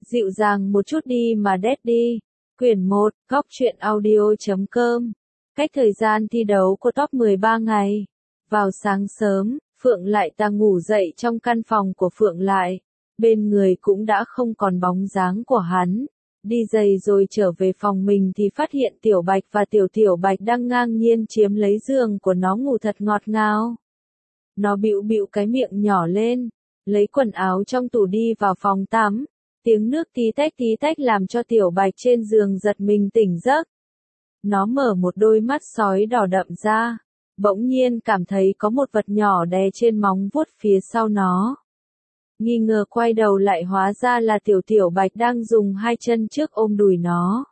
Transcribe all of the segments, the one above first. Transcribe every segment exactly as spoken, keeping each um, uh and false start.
Dịu dàng một chút đi mà Daddy. Quyển một, góc truyện audio chấm com. Cách thời gian thi đấu của top mười ba ngày. Vào sáng sớm, Phượng Lại Ta ngủ dậy trong căn phòng của Phượng Lại. Bên người cũng đã không còn bóng dáng của hắn. Đi giày rồi trở về phòng mình thì phát hiện Tiểu Bạch và Tiểu Tiểu Bạch đang ngang nhiên chiếm lấy giường của nó ngủ thật ngọt ngào. Nó bĩu bĩu cái miệng nhỏ lên, lấy quần áo trong tủ đi vào phòng tắm. Tiếng nước tí tách tí tách làm cho Tiểu Bạch trên giường giật mình tỉnh giấc. Nó mở một đôi mắt sói đỏ đậm ra, bỗng nhiên cảm thấy có một vật nhỏ đè trên móng vuốt phía sau nó. Nghi ngờ quay đầu lại hóa ra là Tiểu Tiểu Bạch đang dùng hai chân trước ôm đùi nó.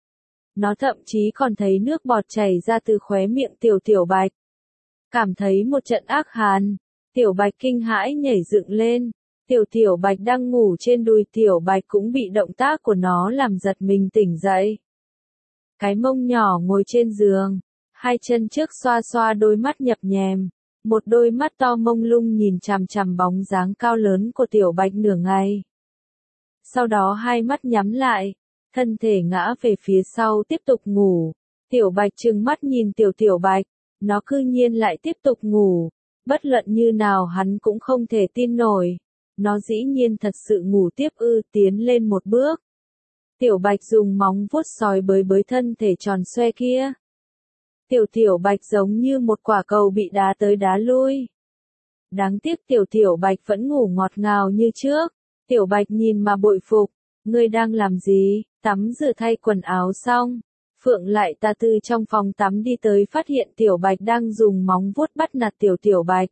Nó thậm chí còn thấy nước bọt chảy ra từ khóe miệng Tiểu Tiểu Bạch. Cảm thấy một trận ác hàn, Tiểu Bạch kinh hãi nhảy dựng lên. Tiểu Tiểu Bạch đang ngủ trên đùi Tiểu Bạch cũng bị động tác của nó làm giật mình tỉnh dậy. Cái mông nhỏ ngồi trên giường, hai chân trước xoa xoa đôi mắt nhập nhèm, một đôi mắt to mông lung nhìn chằm chằm bóng dáng cao lớn của Tiểu Bạch nửa ngày. Sau đó hai mắt nhắm lại, thân thể ngã về phía sau tiếp tục ngủ. Tiểu Bạch trừng mắt nhìn Tiểu Tiểu Bạch, nó cư nhiên lại tiếp tục ngủ, bất luận như nào hắn cũng không thể tin nổi. Nó dĩ nhiên thật sự ngủ tiếp ư, tiến lên một bước. Tiểu Bạch dùng móng vuốt sói bới bới thân thể tròn xoe kia. Tiểu Tiểu Bạch giống như một quả cầu bị đá tới đá lui. Đáng tiếc Tiểu Tiểu Bạch vẫn ngủ ngọt ngào như trước. Tiểu Bạch nhìn mà bội phục, ngươi đang làm gì? Tắm rửa thay quần áo xong, Phượng Lại Ta từ trong phòng tắm đi tới phát hiện Tiểu Bạch đang dùng móng vuốt bắt nạt Tiểu Tiểu Bạch.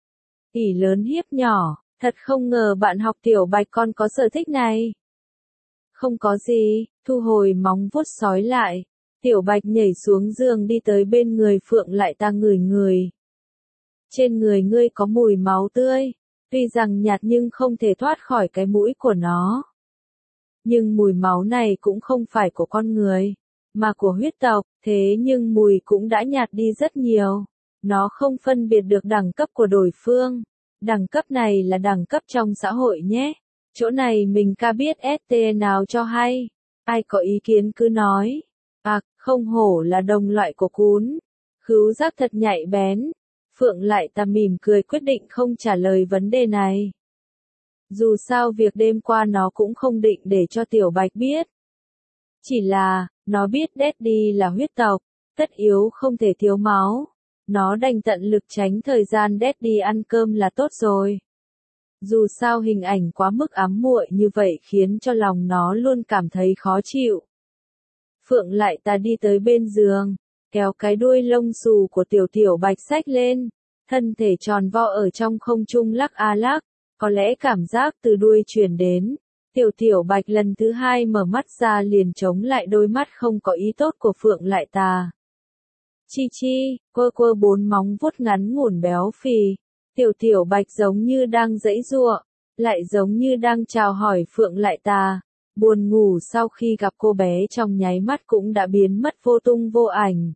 Ỉ lớn hiếp nhỏ. Thật không ngờ bạn học Tiểu Bạch con có sở thích này. Không có gì, thu hồi móng vuốt sói lại. Tiểu Bạch nhảy xuống giường đi tới bên người Phượng Lại Ta ngửi người. Trên người ngươi có mùi máu tươi, tuy rằng nhạt nhưng không thể thoát khỏi cái mũi của nó. Nhưng mùi máu này cũng không phải của con người, mà của huyết tộc, thế nhưng mùi cũng đã nhạt đi rất nhiều. Nó không phân biệt được đẳng cấp của đối phương. Đẳng cấp này là đẳng cấp trong xã hội nhé. Chỗ này mình ca biết ét tê nào cho hay. Ai có ý kiến cứ nói. À, không hổ là đồng loại của cún. Khứu giác thật nhạy bén. Phượng Lại Ta mỉm cười quyết định không trả lời vấn đề này. Dù sao việc đêm qua nó cũng không định để cho Tiểu Bạch biết. Chỉ là, nó biết Daddy là huyết tộc, tất yếu không thể thiếu máu. Nó đành tận lực tránh thời gian Daddy ăn cơm là tốt rồi. Dù sao hình ảnh quá mức ám muội như vậy khiến cho lòng nó luôn cảm thấy khó chịu. Phượng Lại Ta đi tới bên giường, kéo cái đuôi lông xù của Tiểu Tiểu Bạch xách lên, thân thể tròn vo ở trong không trung lắc a lắc, có lẽ cảm giác từ đuôi truyền đến. Tiểu Tiểu Bạch lần thứ hai mở mắt ra liền chống lại đôi mắt không có ý tốt của Phượng Lại Ta. Chi chi, quơ quơ bốn móng vuốt ngắn ngủn béo phì. Tiểu Tiểu Bạch giống như đang giãy giụa, lại giống như đang chào hỏi Phượng Lại Ta. Buồn ngủ sau khi gặp cô bé trong nháy mắt cũng đã biến mất vô tung vô ảnh.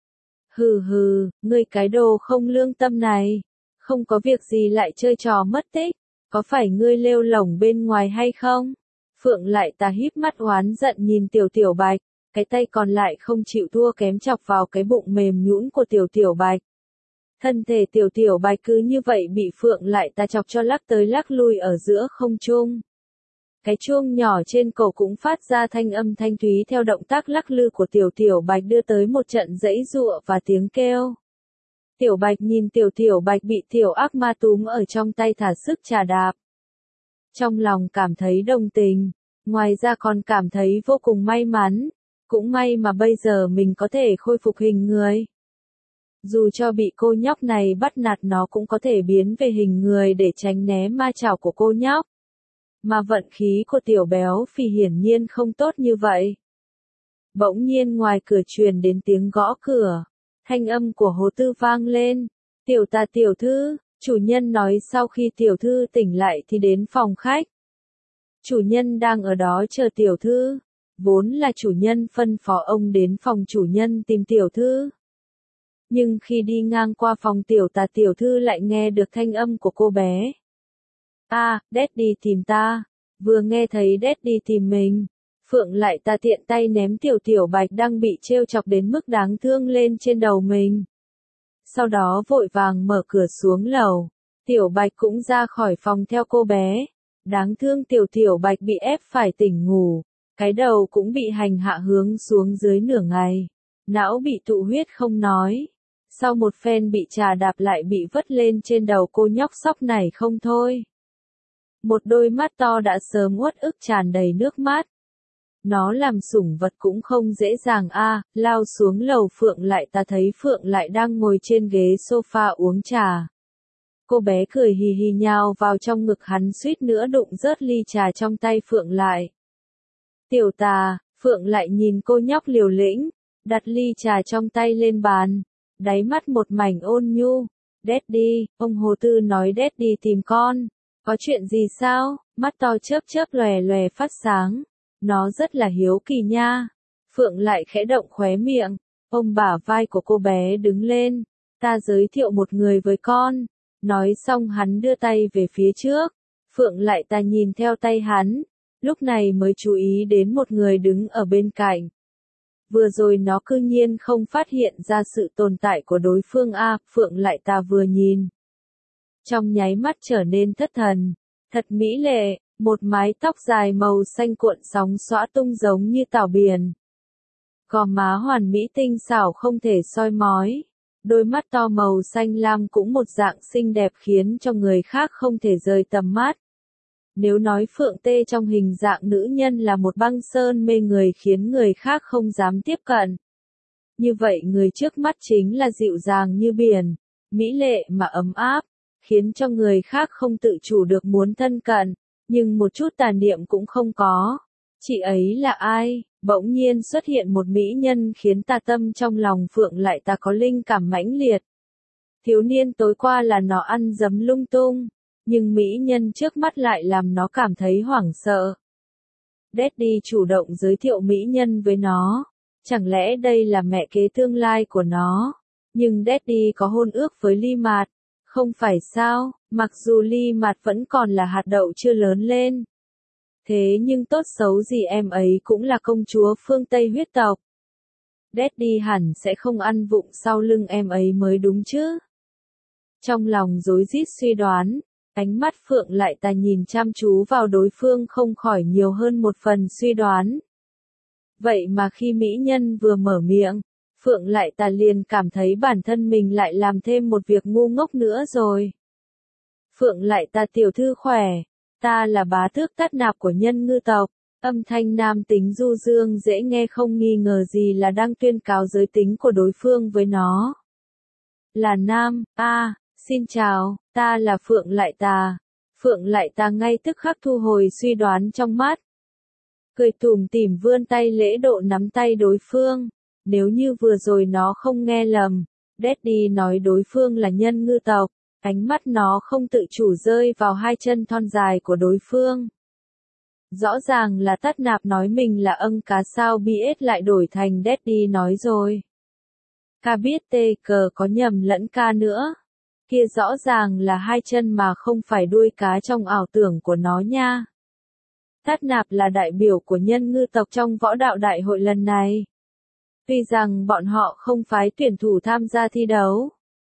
Hừ hừ, ngươi cái đồ không lương tâm này. Không có việc gì lại chơi trò mất tích. Có phải ngươi lêu lổng bên ngoài hay không? Phượng Lại Ta híp mắt oán giận nhìn Tiểu Tiểu Bạch. Cái tay còn lại không chịu thua kém chọc vào cái bụng mềm nhũn của Tiểu Tiểu Bạch. Thân thể Tiểu Tiểu Bạch cứ như vậy bị Phượng Lại Ta chọc cho lắc tới lắc lui ở giữa không trung. Cái chuông nhỏ trên cổ cũng phát ra thanh âm thanh thúy theo động tác lắc lư của Tiểu Tiểu Bạch đưa tới một trận giãy giụa và tiếng kêu. Tiểu Bạch nhìn Tiểu Tiểu Bạch bị Tiểu ác ma túm ở trong tay thả sức chà đạp. Trong lòng cảm thấy đồng tình, ngoài ra còn cảm thấy vô cùng may mắn. Cũng may mà bây giờ mình có thể khôi phục hình người. Dù cho bị cô nhóc này bắt nạt nó cũng có thể biến về hình người để tránh né ma chảo của cô nhóc. Mà vận khí của Tiểu béo phì hiển nhiên không tốt như vậy. Bỗng nhiên ngoài cửa truyền đến tiếng gõ cửa. Thanh âm của Hồ Tư vang lên. Tiểu Ta tiểu thư, chủ nhân nói sau khi tiểu thư tỉnh lại thì đến phòng khách. Chủ nhân đang ở đó chờ tiểu thư. Vốn là chủ nhân phân phó ông đến phòng chủ nhân tìm tiểu thư. Nhưng khi đi ngang qua phòng Tiểu Ta tiểu thư lại nghe được thanh âm của cô bé. À, Daddy tìm ta. Vừa nghe thấy Daddy tìm mình, Phượng lại ta tiện tay ném tiểu tiểu bạch đang bị trêu chọc đến mức đáng thương lên trên đầu mình. Sau đó vội vàng mở cửa xuống lầu, tiểu bạch cũng ra khỏi phòng theo cô bé. Đáng thương tiểu tiểu bạch bị ép phải tỉnh ngủ, cái đầu cũng bị hành hạ hướng xuống dưới nửa ngày. Não bị tụ huyết không nói. Sau một phen bị trà đạp lại bị vất lên trên đầu cô nhóc sóc này không thôi. Một đôi mắt to đã sớm uất ức tràn đầy nước mắt. Nó làm sủng vật cũng không dễ dàng a. À, lao xuống lầu Phượng lại ta thấy Phượng lại đang ngồi trên ghế sofa uống trà. Cô bé cười hì hì nhào vào trong ngực hắn suýt nữa đụng rớt ly trà trong tay Phượng lại. Tiểu tà, Phượng lại nhìn cô nhóc liều lĩnh, đặt ly trà trong tay lên bàn, đáy mắt một mảnh ôn nhu. Daddy, ông Hồ Tư nói Daddy tìm con. Có chuyện gì sao? Mắt to chớp chớp lòe lòe phát sáng. Nó rất là hiếu kỳ nha. Phượng lại khẽ động khóe miệng. Ôm bả vai của cô bé đứng lên. Ta giới thiệu một người với con. Nói xong hắn đưa tay về phía trước. Phượng lại ta nhìn theo tay hắn. Lúc này mới chú ý đến một người đứng ở bên cạnh. Vừa rồi nó cư nhiên không phát hiện ra sự tồn tại của đối phương a. Phượng lại ta vừa nhìn. Trong nháy mắt trở nên thất thần. Thật mỹ lệ, một mái tóc dài màu xanh cuộn sóng xõa tung giống như tảo biển. Gò má hoàn mỹ tinh xảo không thể soi mói. Đôi mắt to màu xanh lam cũng một dạng xinh đẹp khiến cho người khác không thể rời tầm mắt. Nếu nói Phượng Tê trong hình dạng nữ nhân là một băng sơn mê người khiến người khác không dám tiếp cận. Như vậy người trước mắt chính là dịu dàng như biển, mỹ lệ mà ấm áp, khiến cho người khác không tự chủ được muốn thân cận, nhưng một chút tà niệm cũng không có. Chị ấy là ai? Bỗng nhiên xuất hiện một mỹ nhân khiến tà tâm trong lòng Phượng lại ta có linh cảm mãnh liệt. Thiếu niên tối qua là nó ăn dấm lung tung, nhưng mỹ nhân trước mắt lại làm nó cảm thấy hoảng sợ. Daddy chủ động giới thiệu mỹ nhân với nó. Chẳng lẽ đây là mẹ kế tương lai của nó? Nhưng Daddy có hôn ước với Ly Mạt. Không phải sao, mặc dù Ly Mạt vẫn còn là hạt đậu chưa lớn lên. Thế nhưng tốt xấu gì em ấy cũng là công chúa phương Tây huyết tộc. Daddy hẳn sẽ không ăn vụng sau lưng em ấy mới đúng chứ. Trong lòng rối rít suy đoán, ánh mắt Phượng lại ta nhìn chăm chú vào đối phương không khỏi nhiều hơn một phần suy đoán. Vậy mà khi mỹ nhân vừa mở miệng, Phượng lại ta liền cảm thấy bản thân mình lại làm thêm một việc ngu ngốc nữa rồi. Phượng lại ta tiểu thư khỏe, ta là bá tước Tát Nạp của Nhân Ngư tộc. Âm thanh nam tính du dương dễ nghe không nghi ngờ gì là đang tuyên cáo giới tính của đối phương với nó. Là nam, a, à, xin chào, ta là Phượng lại ta. Phượng lại ta ngay tức khắc thu hồi suy đoán trong mắt. Cười tủm tỉm vươn tay lễ độ nắm tay đối phương. Nếu như vừa rồi nó không nghe lầm, Daddy nói đối phương là Nhân Ngư tộc, ánh mắt nó không tự chủ rơi vào hai chân thon dài của đối phương. Rõ ràng là Tát Nạp nói mình là âng cá sao biết lại đổi thành Daddy nói rồi. Ca biết tê cờ có nhầm lẫn ca nữa. Kia rõ ràng là hai chân mà không phải đuôi cá trong ảo tưởng của nó nha. Tát Nạp là đại biểu của Nhân Ngư tộc trong võ đạo đại hội lần này. Tuy rằng bọn họ không phái tuyển thủ tham gia thi đấu.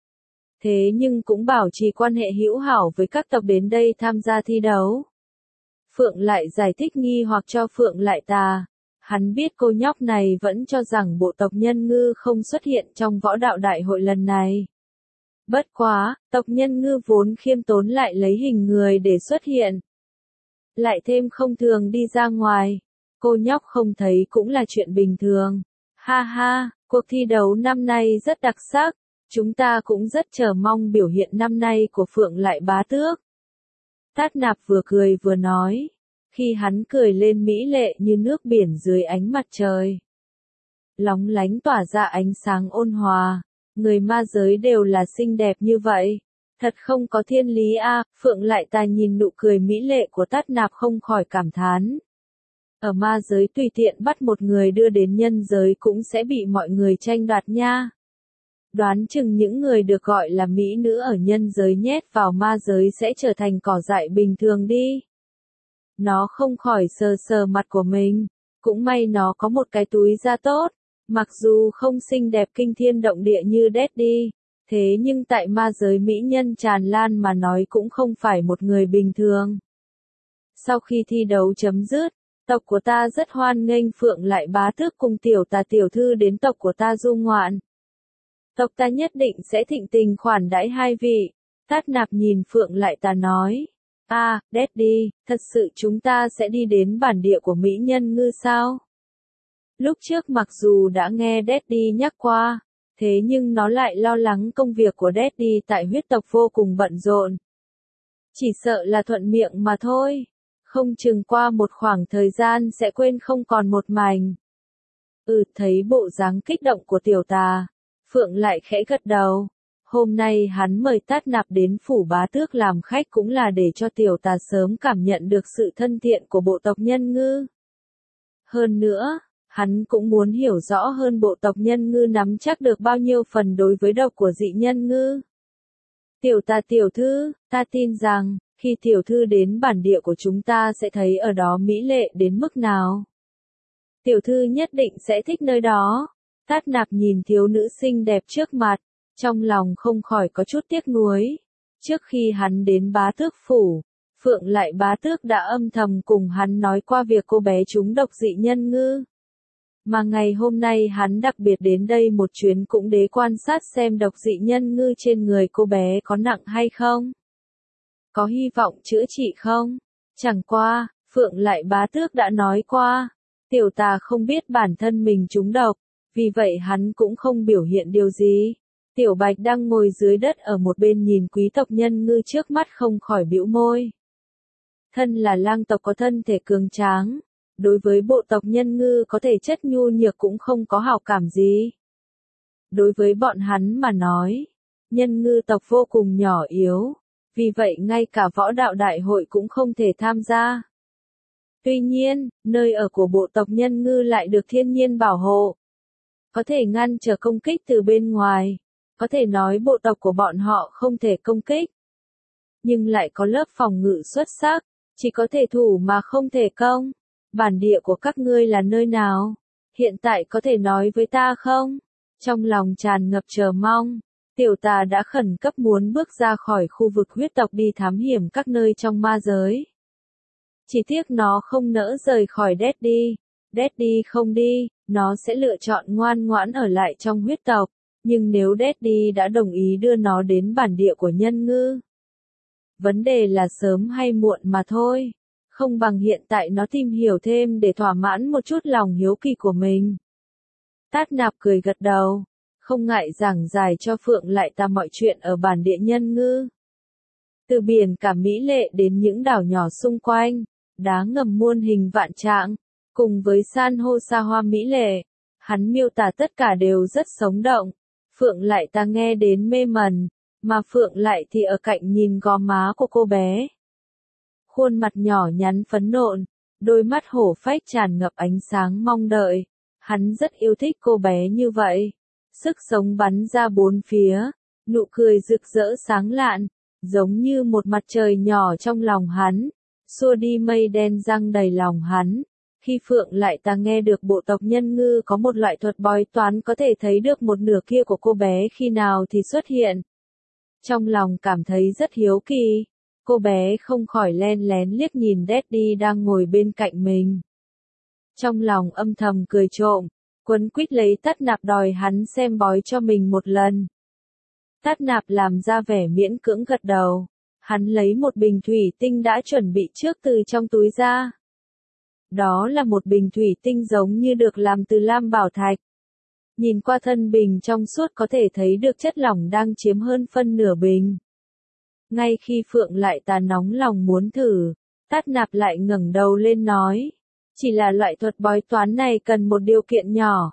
Thế nhưng cũng bảo trì quan hệ hữu hảo với các tộc đến đây tham gia thi đấu. Phượng lại giải thích nghi hoặc cho Phượng lại ta. Hắn biết cô nhóc này vẫn cho rằng bộ tộc Nhân Ngư không xuất hiện trong võ đạo đại hội lần này. Bất quá, tộc Nhân Ngư vốn khiêm tốn lại lấy hình người để xuất hiện. Lại thêm không thường đi ra ngoài. Cô nhóc không thấy cũng là chuyện bình thường. Ha ha, cuộc thi đấu năm nay rất đặc sắc. Chúng ta cũng rất chờ mong biểu hiện năm nay của Phượng lại bá tước. Tát Nạp vừa cười vừa nói. Khi hắn cười lên mỹ lệ như nước biển dưới ánh mặt trời. Lóng lánh tỏa ra ánh sáng ôn hòa. Người ma giới đều là xinh đẹp như vậy. Thật không có thiên lý a. À, Phượng lại ta nhìn nụ cười mỹ lệ của Tát Nạp không khỏi cảm thán. Ở ma giới tùy tiện bắt một người đưa đến nhân giới cũng sẽ bị mọi người tranh đoạt nha. Đoán chừng những người được gọi là mỹ nữ ở nhân giới nhét vào ma giới sẽ trở thành cỏ dại bình thường đi. Nó không khỏi sờ sờ mặt của mình. Cũng may nó có một cái túi da tốt. Mặc dù không xinh đẹp kinh thiên động địa như Daddy, thế nhưng tại ma giới mỹ nhân tràn lan mà nói cũng không phải một người bình thường. Sau khi thi đấu chấm dứt, tộc của ta rất hoan nghênh Phượng Lại Bá Tước cùng tiểu tà tiểu thư đến tộc của ta du ngoạn. Tộc ta nhất định sẽ thịnh tình khoản đãi hai vị. Tát Nạp nhìn Phượng Lại Tà nói. À, Daddy, thật sự chúng ta sẽ đi đến bản địa của mỹ nhân ngư sao? Lúc trước mặc dù đã nghe Daddy nhắc qua, thế nhưng nó lại lo lắng công việc của Daddy tại huyết tộc vô cùng bận rộn. Chỉ sợ là thuận miệng mà thôi. Không chừng qua một khoảng thời gian sẽ quên không còn một mảnh. Ừ, thấy bộ dáng kích động của tiểu tà, Phượng lại khẽ gật đầu. Hôm nay hắn mời Tát Nạp đến phủ bá tước làm khách cũng là để cho tiểu tà sớm cảm nhận được sự thân thiện của bộ tộc nhân ngư. Hơn nữa, hắn cũng muốn hiểu rõ hơn bộ tộc nhân ngư nắm chắc được bao nhiêu phần đối với độc của dị nhân ngư. Tiểu tà tiểu thư, ta tin rằng, khi tiểu thư đến bản địa của chúng ta sẽ thấy ở đó mỹ lệ đến mức nào. Tiểu thư nhất định sẽ thích nơi đó. Tát Nạp nhìn thiếu nữ xinh đẹp trước mặt, trong lòng không khỏi có chút tiếc nuối. Trước khi hắn đến bá tước phủ, Phượng Lại Bá Tước đã âm thầm cùng hắn nói qua việc cô bé trúng độc dị nhân ngư. Mà ngày hôm nay hắn đặc biệt đến đây một chuyến cũng để quan sát xem độc dị nhân ngư trên người cô bé có nặng hay không. Có hy vọng chữa trị không? Chẳng qua, Phượng Lại Bá Tước đã nói qua, tiểu tà không biết bản thân mình trúng độc, vì vậy hắn cũng không biểu hiện điều gì. Tiểu Bạch đang ngồi dưới đất ở một bên nhìn quý tộc nhân ngư trước mắt không khỏi bĩu môi. Thân là lang tộc có thân thể cường tráng, đối với bộ tộc nhân ngư có thể chất nhu nhược cũng không có hảo cảm gì. Đối với bọn hắn mà nói, nhân ngư tộc vô cùng nhỏ yếu, vì vậy ngay cả võ đạo đại hội cũng không thể tham gia. Tuy nhiên, nơi ở của bộ tộc nhân ngư lại được thiên nhiên bảo hộ, có thể ngăn trở công kích từ bên ngoài, có thể nói bộ tộc của bọn họ không thể công kích, nhưng lại có lớp phòng ngự xuất sắc, chỉ có thể thủ mà không thể công. Bản địa của các ngươi là nơi nào? Hiện tại có thể nói với ta không? Trong lòng tràn ngập chờ mong, tiểu tà đã khẩn cấp muốn bước ra khỏi khu vực huyết tộc đi thám hiểm các nơi trong ma giới. Chỉ tiếc nó không nỡ rời khỏi Daddy. Daddy không đi, nó sẽ lựa chọn ngoan ngoãn ở lại trong huyết tộc. Nhưng nếu Daddy đã đồng ý đưa nó đến bản địa của nhân ngư, vấn đề là sớm hay muộn mà thôi. Không bằng hiện tại nó tìm hiểu thêm để thỏa mãn một chút lòng hiếu kỳ của mình. Tát Nạp cười gật đầu, không ngại giảng giải cho Phượng Lại Tà mọi chuyện ở bản địa nhân ngư. Từ biển cả mỹ lệ đến những đảo nhỏ xung quanh, đá ngầm muôn hình vạn trạng, cùng với san hô xa hoa mỹ lệ, hắn miêu tả tất cả đều rất sống động. Phượng Lại Tà nghe đến mê mẩn, mà Phượng Lại thì ở cạnh nhìn gò má của cô bé. Khuôn mặt nhỏ nhắn phấn nộn, đôi mắt hổ phách tràn ngập ánh sáng mong đợi. Hắn rất yêu thích cô bé như vậy. Sức sống bắn ra bốn phía, nụ cười rực rỡ sáng lạn, giống như một mặt trời nhỏ trong lòng hắn, xua đi mây đen giăng đầy lòng hắn. Khi Phượng Lại Tà nghe được bộ tộc nhân ngư có một loại thuật bói toán có thể thấy được một nửa kia của cô bé khi nào thì xuất hiện. Trong lòng cảm thấy rất hiếu kỳ. Cô bé không khỏi len lén liếc nhìn Daddy đang ngồi bên cạnh mình. Trong lòng âm thầm cười trộm, quấn quýt lấy Tát Nạp đòi hắn xem bói cho mình một lần. Tát Nạp làm ra vẻ miễn cưỡng gật đầu. Hắn lấy một bình thủy tinh đã chuẩn bị trước từ trong túi ra. Đó là một bình thủy tinh giống như được làm từ lam bảo thạch. Nhìn qua thân bình trong suốt có thể thấy được chất lỏng đang chiếm hơn phân nửa bình. Ngay khi Phượng Lại Tà nóng lòng muốn thử, Tát Nạp lại ngẩng đầu lên nói, chỉ là loại thuật bói toán này cần một điều kiện nhỏ.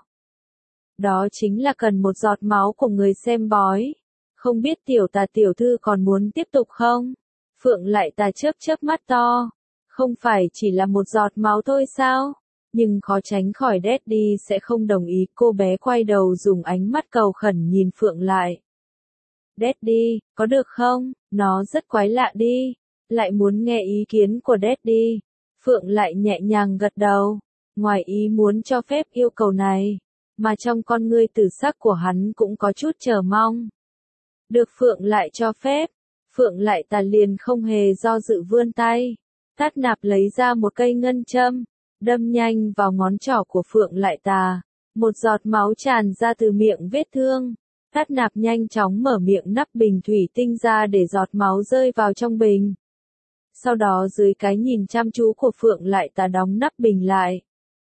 Đó chính là cần một giọt máu của người xem bói. Không biết tiểu tà tiểu thư còn muốn tiếp tục không? Phượng Lại Tà chớp chớp mắt to. Không phải chỉ là một giọt máu thôi sao? Nhưng khó tránh khỏi Daddy sẽ không đồng ý. Cô bé quay đầu dùng ánh mắt cầu khẩn nhìn Phượng Lại. Daddy, có được không? Nó rất quái lạ đi. Lại muốn nghe ý kiến của Daddy. Phượng lại nhẹ nhàng gật đầu, ngoài ý muốn cho phép yêu cầu này, mà trong con ngươi tử sắc của hắn cũng có chút chờ mong. Được Phượng lại cho phép, Phượng lại ta liền không hề do dự vươn tay. Tát Nạp lấy ra một cây ngân châm, đâm nhanh vào ngón trỏ của Phượng lại tà. Một giọt máu tràn ra từ miệng vết thương. Tát Nạp nhanh chóng mở miệng nắp bình thủy tinh ra để giọt máu rơi vào trong bình. Sau đó dưới cái nhìn chăm chú của Phượng lại tà đóng nắp bình lại.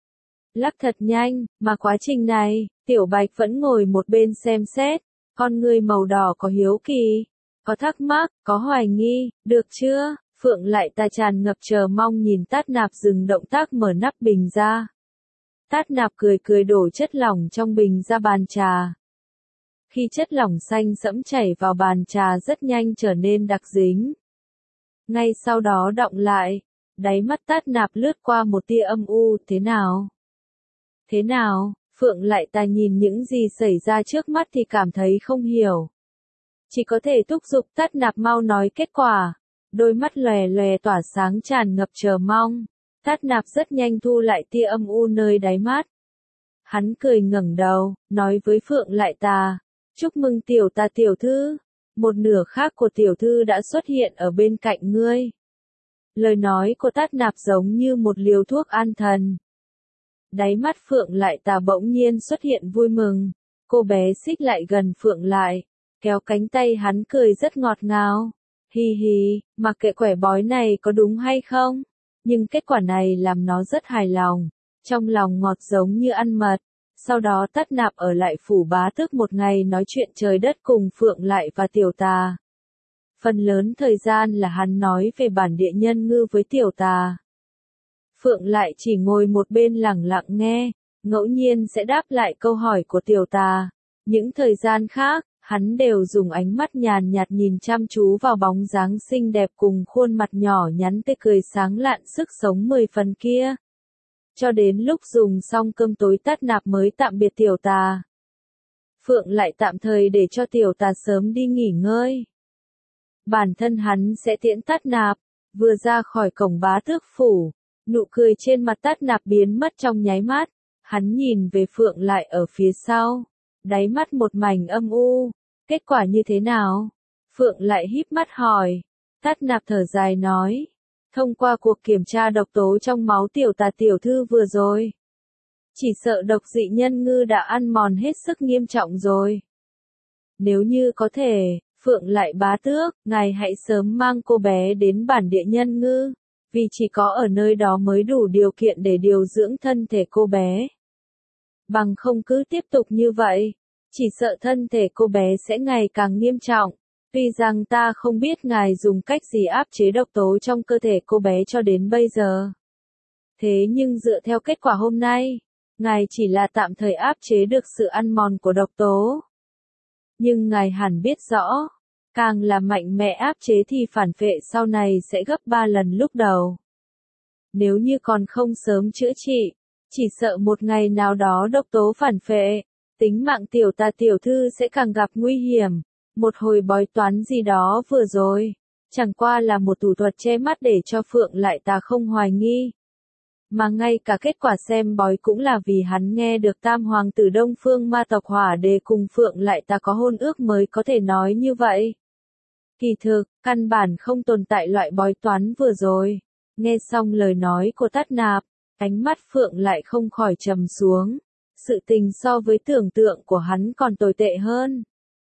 Lắc thật nhanh, mà quá trình này, Tiểu Bạch vẫn ngồi một bên xem xét, con người màu đỏ có hiếu kỳ, có thắc mắc, có hoài nghi, được chưa? Phượng lại ta tràn ngập chờ mong nhìn Tát Nạp dừng động tác mở nắp bình ra. Tát Nạp cười cười đổ chất lỏng trong bình ra bàn trà. Khi chất lỏng xanh sẫm chảy vào bàn trà rất nhanh trở nên đặc dính. Ngay sau đó đọng lại, đáy mắt Tát Nạp lướt qua một tia âm u, thế nào? Thế nào? Phượng lại ta nhìn những gì xảy ra trước mắt thì cảm thấy không hiểu. Chỉ có thể thúc giục Tát Nạp mau nói kết quả. Đôi mắt lòe lòe tỏa sáng tràn ngập chờ mong. Tát Nạp rất nhanh thu lại tia âm u nơi đáy mắt. Hắn cười ngẩng đầu, nói với Phượng lại ta, chúc mừng tiểu ta tiểu thư, một nửa khác của tiểu thư đã xuất hiện ở bên cạnh ngươi. Lời nói của Tát Nạp giống như một liều thuốc an thần. Đáy mắt Phượng lại ta bỗng nhiên xuất hiện vui mừng, cô bé xích lại gần Phượng lại, kéo cánh tay hắn cười rất ngọt ngào. Hi hi, mặc kệ quẻ bói này có đúng hay không, nhưng kết quả này làm nó rất hài lòng, trong lòng ngọt giống như ăn mật. Sau đó Tát Nạp ở lại phủ bá tước một ngày nói chuyện trời đất cùng Phượng lại và tiểu tà. Phần lớn thời gian là hắn nói về bản địa nhân ngư với tiểu tà. Phượng lại chỉ ngồi một bên lặng lặng nghe, ngẫu nhiên sẽ đáp lại câu hỏi của tiểu tà. Những thời gian khác, hắn đều dùng ánh mắt nhàn nhạt nhìn chăm chú vào bóng dáng xinh đẹp cùng khuôn mặt nhỏ nhắn tươi cười sáng lạn sức sống mười phần kia. Cho đến lúc dùng xong cơm tối Tát Nạp mới tạm biệt tiểu tà. Phượng lại tạm thời để cho tiểu tà sớm đi nghỉ ngơi. Bản thân hắn sẽ tiễn Tát Nạp, vừa ra khỏi cổng bá tước phủ, nụ cười trên mặt Tát Nạp biến mất trong nháy mắt, hắn nhìn về Phượng lại ở phía sau, đáy mắt một mảnh âm u, kết quả như thế nào? Phượng lại híp mắt hỏi, Tát Nạp thở dài nói. Thông qua cuộc kiểm tra độc tố trong máu tiểu tà tiểu thư vừa rồi, chỉ sợ độc dị nhân ngư đã ăn mòn hết sức nghiêm trọng rồi. Nếu như có thể, Phượng lại bá tước, ngài hãy sớm mang cô bé đến bản địa nhân ngư, vì chỉ có ở nơi đó mới đủ điều kiện để điều dưỡng thân thể cô bé. Bằng không cứ tiếp tục như vậy, chỉ sợ thân thể cô bé sẽ ngày càng nghiêm trọng. Tuy rằng ta không biết ngài dùng cách gì áp chế độc tố trong cơ thể cô bé cho đến bây giờ. Thế nhưng dựa theo kết quả hôm nay, ngài chỉ là tạm thời áp chế được sự ăn mòn của độc tố. Nhưng ngài hẳn biết rõ, càng là mạnh mẽ áp chế thì phản phệ sau này sẽ gấp ba lần lúc đầu. Nếu như còn không sớm chữa trị, chỉ sợ một ngày nào đó độc tố phản phệ, tính mạng tiểu ta tiểu thư sẽ càng gặp nguy hiểm. Một hồi bói toán gì đó vừa rồi, chẳng qua là một thủ thuật che mắt để cho Phượng lại ta không hoài nghi. Mà ngay cả kết quả xem bói cũng là vì hắn nghe được tam hoàng tử Đông Phương ma tộc Hỏa Đề cùng Phượng lại ta có hôn ước mới có thể nói như vậy. Kỳ thực, căn bản không tồn tại loại bói toán vừa rồi. Nghe xong lời nói của Tát Nạp, ánh mắt Phượng lại không khỏi trầm xuống. Sự tình so với tưởng tượng của hắn còn tồi tệ hơn.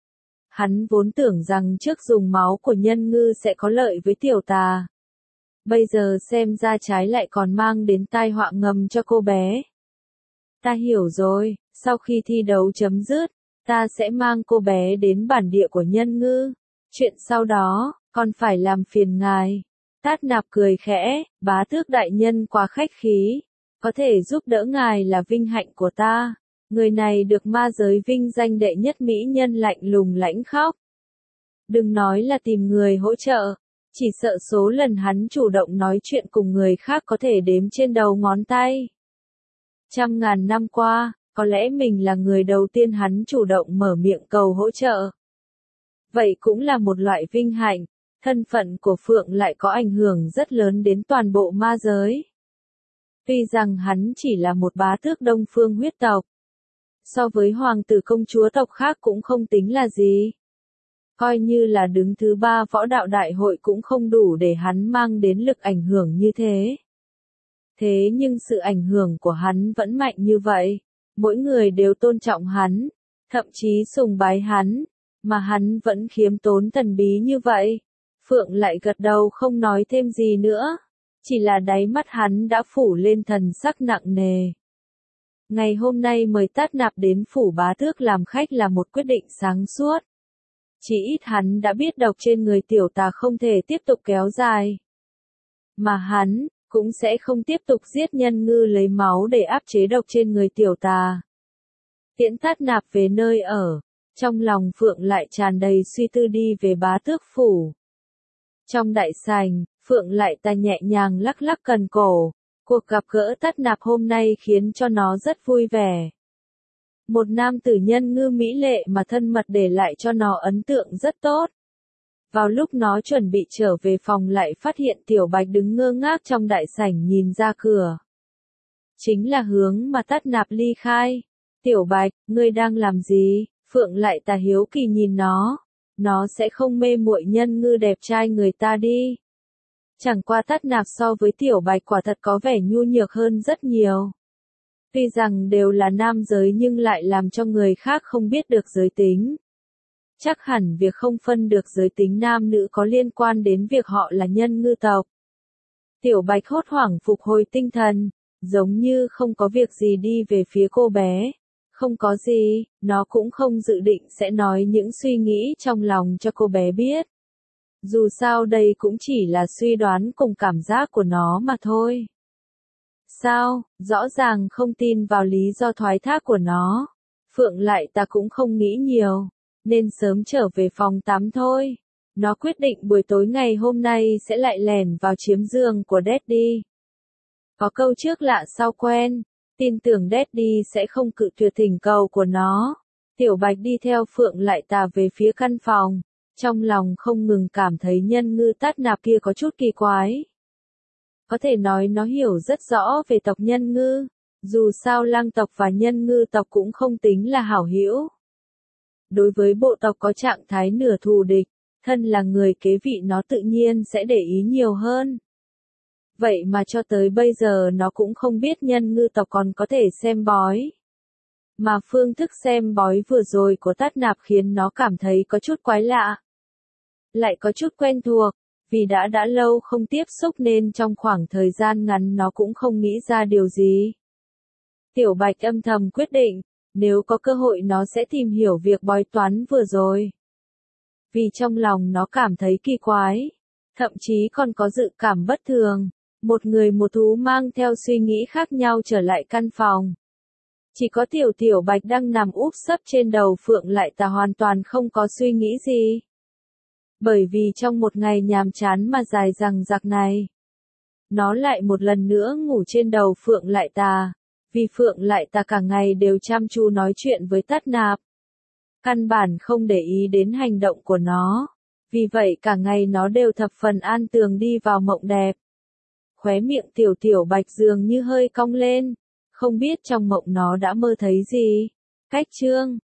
Hắn vốn tưởng rằng trước dùng máu của nhân ngư sẽ có lợi với tiểu tà. Bây giờ xem ra trái lại còn mang đến tai họa ngầm cho cô bé. Ta hiểu rồi, sau khi thi đấu chấm dứt, ta sẽ mang cô bé đến bản địa của nhân ngư. Chuyện sau đó, còn phải làm phiền ngài. Tát Nạp cười khẽ, bá tước đại nhân quá khách khí. Có thể giúp đỡ ngài là vinh hạnh của ta. Người này được ma giới vinh danh đệ nhất mỹ nhân lạnh lùng lãnh khóc. Đừng nói là tìm người hỗ trợ, chỉ sợ số lần hắn chủ động nói chuyện cùng người khác có thể đếm trên đầu ngón tay. Trăm ngàn năm qua, có lẽ mình là người đầu tiên hắn chủ động mở miệng cầu hỗ trợ. Vậy cũng là một loại vinh hạnh, thân phận của Phượng lại có ảnh hưởng rất lớn đến toàn bộ ma giới. Tuy rằng hắn chỉ là một bá tước Đông Phương huyết tộc, so với hoàng tử công chúa tộc khác cũng không tính là gì. Coi như là đứng thứ ba võ đạo đại hội cũng không đủ để hắn mang đến lực ảnh hưởng như thế. Thế nhưng sự ảnh hưởng của hắn vẫn mạnh như vậy, mỗi người đều tôn trọng hắn, thậm chí sùng bái hắn, mà hắn vẫn khiêm tốn thần bí như vậy. Phượng lại gật đầu không nói thêm gì nữa, chỉ là đáy mắt hắn đã phủ lên thần sắc nặng nề. Ngày hôm nay mời Tát Nạp đến phủ bá tước làm khách là một quyết định sáng suốt. Chỉ ít hắn đã biết độc trên người tiểu tà không thể tiếp tục kéo dài. Mà hắn cũng sẽ không tiếp tục giết nhân ngư lấy máu để áp chế độc trên người tiểu tà. Tiễn Tát Nạp về nơi ở, trong lòng Phượng lại tràn đầy suy tư đi về bá tước phủ. Trong đại sảnh, Phượng lại ta nhẹ nhàng lắc lắc cần cổ, cuộc gặp gỡ Tát Nạp hôm nay khiến cho nó rất vui vẻ. Một nam tử nhân ngư mỹ lệ mà thân mật để lại cho nó ấn tượng rất tốt. Vào lúc nó chuẩn bị trở về phòng lại phát hiện Tiểu Bạch đứng ngơ ngác trong đại sảnh nhìn ra cửa. Chính là hướng mà Tát Nạp ly khai. Tiểu Bạch, ngươi đang làm gì? Phượng lại tà hiếu kỳ nhìn nó. Nó sẽ không mê muội nhân ngư đẹp trai người ta đi. Chẳng qua Tát Nạp so với Tiểu Bạch quả thật có vẻ nhu nhược hơn rất nhiều. Tuy rằng đều là nam giới nhưng lại làm cho người khác không biết được giới tính. Chắc hẳn việc không phân được giới tính nam nữ có liên quan đến việc họ là nhân ngư tộc. Tiểu Bạch hốt hoảng phục hồi tinh thần, giống như không có việc gì đi về phía cô bé. Không có gì, nó cũng không dự định sẽ nói những suy nghĩ trong lòng cho cô bé biết. Dù sao đây cũng chỉ là suy đoán cùng cảm giác của nó mà thôi. Sao, rõ ràng không tin vào lý do thoái thác của nó. Phượng lại ta cũng không nghĩ nhiều, nên sớm trở về phòng tắm thôi. Nó quyết định buổi tối ngày hôm nay sẽ lại lẻn vào chiếm giường của Daddy. Có câu trước lạ sau quen, tin tưởng Daddy sẽ không cự tuyệt thỉnh cầu của nó. Tiểu Bạch đi theo Phượng lại tà về phía căn phòng, trong lòng không ngừng cảm thấy nhân ngư Tát Nạp kia có chút kỳ quái. Có thể nói nó hiểu rất rõ về tộc nhân ngư, dù sao lang tộc và nhân ngư tộc cũng không tính là hảo hữu. Đối với bộ tộc có trạng thái nửa thù địch, thân là người kế vị nó tự nhiên sẽ để ý nhiều hơn. Vậy mà cho tới bây giờ nó cũng không biết nhân ngư tộc còn có thể xem bói. Mà phương thức xem bói vừa rồi của Tát Nạp khiến nó cảm thấy có chút quái lạ. Lại có chút quen thuộc, vì đã đã lâu không tiếp xúc nên trong khoảng thời gian ngắn nó cũng không nghĩ ra điều gì. Tiểu Bạch âm thầm quyết định, nếu có cơ hội nó sẽ tìm hiểu việc bói toán vừa rồi. Vì trong lòng nó cảm thấy kỳ quái, thậm chí còn có dự cảm bất thường. Một người một thú mang theo suy nghĩ khác nhau trở lại căn phòng. Chỉ có tiểu tiểu Bạch đang nằm úp sấp trên đầu Phượng lại tà hoàn toàn không có suy nghĩ gì. Bởi vì trong một ngày nhàm chán mà dài dằng dặc này, nó lại một lần nữa ngủ trên đầu Phượng lại tà. Vì Phượng lại tà cả ngày đều chăm chú nói chuyện với Tát Nạp. Căn bản không để ý đến hành động của nó. Vì vậy cả ngày nó đều thập phần an tường đi vào mộng đẹp. Khóe miệng tiểu tiểu Bạch dường như hơi cong lên. Không biết trong mộng nó đã mơ thấy gì. Cách chương